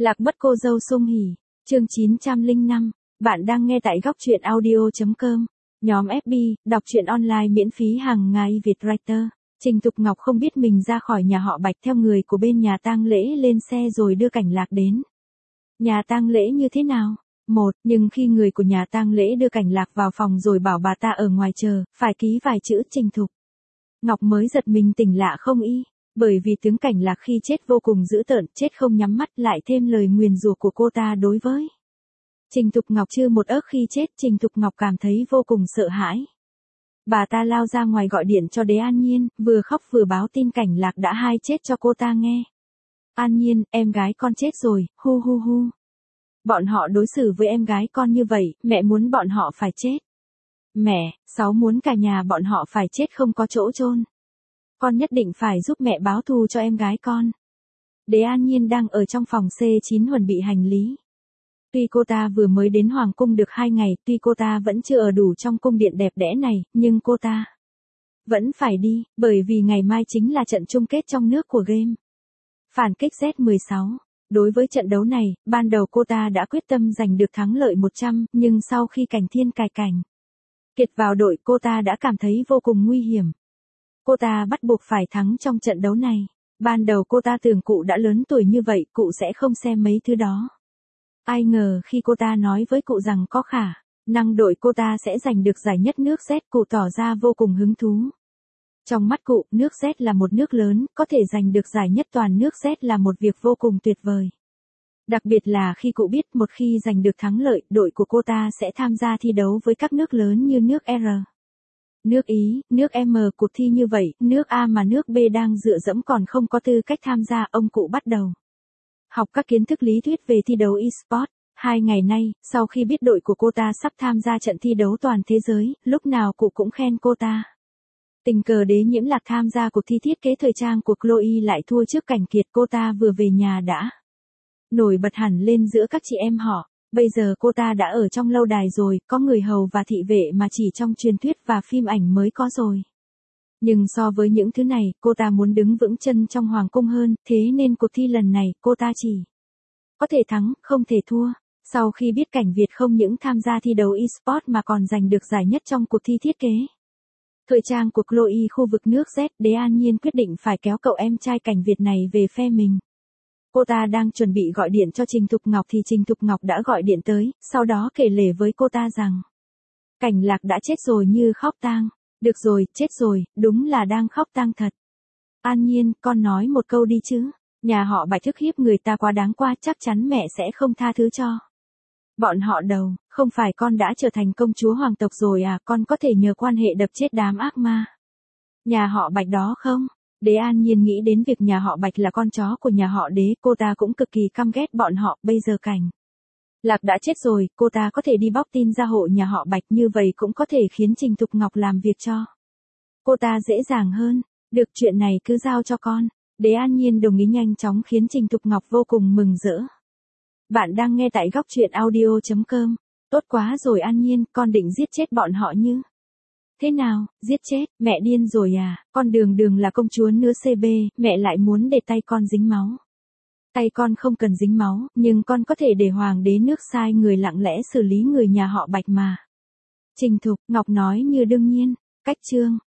Lạc mất cô dâu Sung Hỉ, chương 905, bạn đang nghe tại góc truyện audio.com, nhóm FB, đọc truyện online miễn phí hàng ngày Việt Writer. Trình Thục Ngọc không biết mình ra khỏi nhà họ Bạch theo người của bên nhà tang lễ lên xe rồi đưa Cảnh Lạc đến. Nhà tang lễ như thế nào? Nhưng khi người của nhà tang lễ đưa Cảnh Lạc vào phòng rồi bảo bà ta ở ngoài chờ, phải ký vài chữ Trình Thục Ngọc mới giật mình tỉnh lạ không y. Bởi vì tướng Cảnh Lạc khi chết vô cùng dữ tợn, chết không nhắm mắt, lại thêm lời nguyền rủa của cô ta đối với Trình Thục Ngọc chưa một ớt khi chết. Trình Thục Ngọc cảm thấy vô cùng sợ hãi. Bà ta lao ra ngoài gọi điện cho Đế An Nhiên, vừa khóc vừa báo tin Cảnh Lạc đã hai chết cho cô ta nghe. An Nhiên, em gái con chết rồi, hu hu hu. Bọn họ đối xử với em gái con như vậy, mẹ muốn bọn họ phải chết. Mẹ, Sáu muốn cả nhà bọn họ phải chết không có chỗ chôn. Con nhất định phải giúp mẹ báo thù cho em gái con. Đế An Nhiên đang ở trong phòng C9 chuẩn bị hành lý. Tuy cô ta vừa mới đến Hoàng cung được 2 ngày, tuy cô ta vẫn chưa ở đủ trong cung điện đẹp đẽ này, nhưng cô ta vẫn phải đi, bởi vì ngày mai chính là trận chung kết trong nước của game phản kích Z16. Đối với trận đấu này, ban đầu cô ta đã quyết tâm giành được thắng lợi 100, nhưng sau khi Cảnh Thiên Cảnh Kiệt vào đội, cô ta đã cảm thấy vô cùng nguy hiểm. Cô ta bắt buộc phải thắng trong trận đấu này. Ban đầu cô ta tưởng cụ đã lớn tuổi như vậy, cụ sẽ không xem mấy thứ đó. Ai ngờ khi cô ta nói với cụ rằng có khả năng đội cô ta sẽ giành được giải nhất nước Z, cụ tỏ ra vô cùng hứng thú. Trong mắt cụ, nước Z là một nước lớn, có thể giành được giải nhất toàn nước Z là một việc vô cùng tuyệt vời. Đặc biệt là khi cụ biết một khi giành được thắng lợi, đội của cô ta sẽ tham gia thi đấu với các nước lớn như nước R, nước Ý, nước M. Cuộc thi như vậy, nước A mà nước B đang dựa dẫm còn không có tư cách tham gia. Ông cụ bắt đầu học các kiến thức lý thuyết về thi đấu eSport. 2 ngày nay, sau khi biết đội của cô ta sắp tham gia trận thi đấu toàn thế giới, lúc nào cụ cũng khen cô ta. Tình cờ Đế Nhiễm Lạc tham gia cuộc thi thiết kế thời trang của Chloe lại thua trước Cảnh Kiệt. Cô ta vừa về nhà đã nổi bật hẳn lên giữa các chị em họ. Bây giờ cô ta đã ở trong lâu đài rồi, có người hầu và thị vệ mà chỉ trong truyền thuyết và phim ảnh mới có rồi. Nhưng so với những thứ này, cô ta muốn đứng vững chân trong hoàng cung hơn, thế nên cuộc thi lần này, cô ta chỉ có thể thắng, không thể thua. Sau khi biết Cảnh Việt không những tham gia thi đấu eSport mà còn giành được giải nhất trong cuộc thi thiết kế thời trang của Chloe khu vực nước Z, Đế An Nhiên quyết định phải kéo cậu em trai Cảnh Việt này về phe mình. Cô ta đang chuẩn bị gọi điện cho Trình Thục Ngọc thì Trình Thục Ngọc đã gọi điện tới, sau đó kể lể với cô ta rằng Cảnh Lạc đã chết rồi như khóc tang. Được rồi, chết rồi, đúng là đang khóc tang thật. An Nhiên, con nói một câu đi chứ. Nhà họ Bạch thức hiếp người ta quá đáng qua, chắc chắn mẹ sẽ không tha thứ cho bọn họ đâu. Không phải con đã trở thành công chúa hoàng tộc rồi à, con có thể nhờ quan hệ đập chết đám ác ma nhà họ Bạch đó không? Đế An Nhiên nghĩ đến việc nhà họ Bạch là con chó của nhà họ Đế, cô ta cũng cực kỳ căm ghét bọn họ. Bây giờ Cảnh Lạc đã chết rồi, cô ta có thể đi bóc tin gia hộ nhà họ Bạch, như vậy cũng có thể khiến Trình Thục Ngọc làm việc cho cô ta dễ dàng hơn. Được, chuyện này cứ giao cho con. Đế An Nhiên đồng ý nhanh chóng khiến Trình Thục Ngọc vô cùng mừng rỡ. Bạn đang nghe tại góc truyện audio.com. Tốt quá rồi An Nhiên, con định giết chết bọn họ như thế nào? Giết chết? Mẹ điên rồi à? Con đường là công chúa nữa CB, mẹ lại muốn để tay con dính máu. Tay con không cần dính máu, nhưng con có thể để hoàng đế nước sai người lặng lẽ xử lý người nhà họ Bạch mà. Trình Thục Ngọc nói như đương nhiên. Cách chương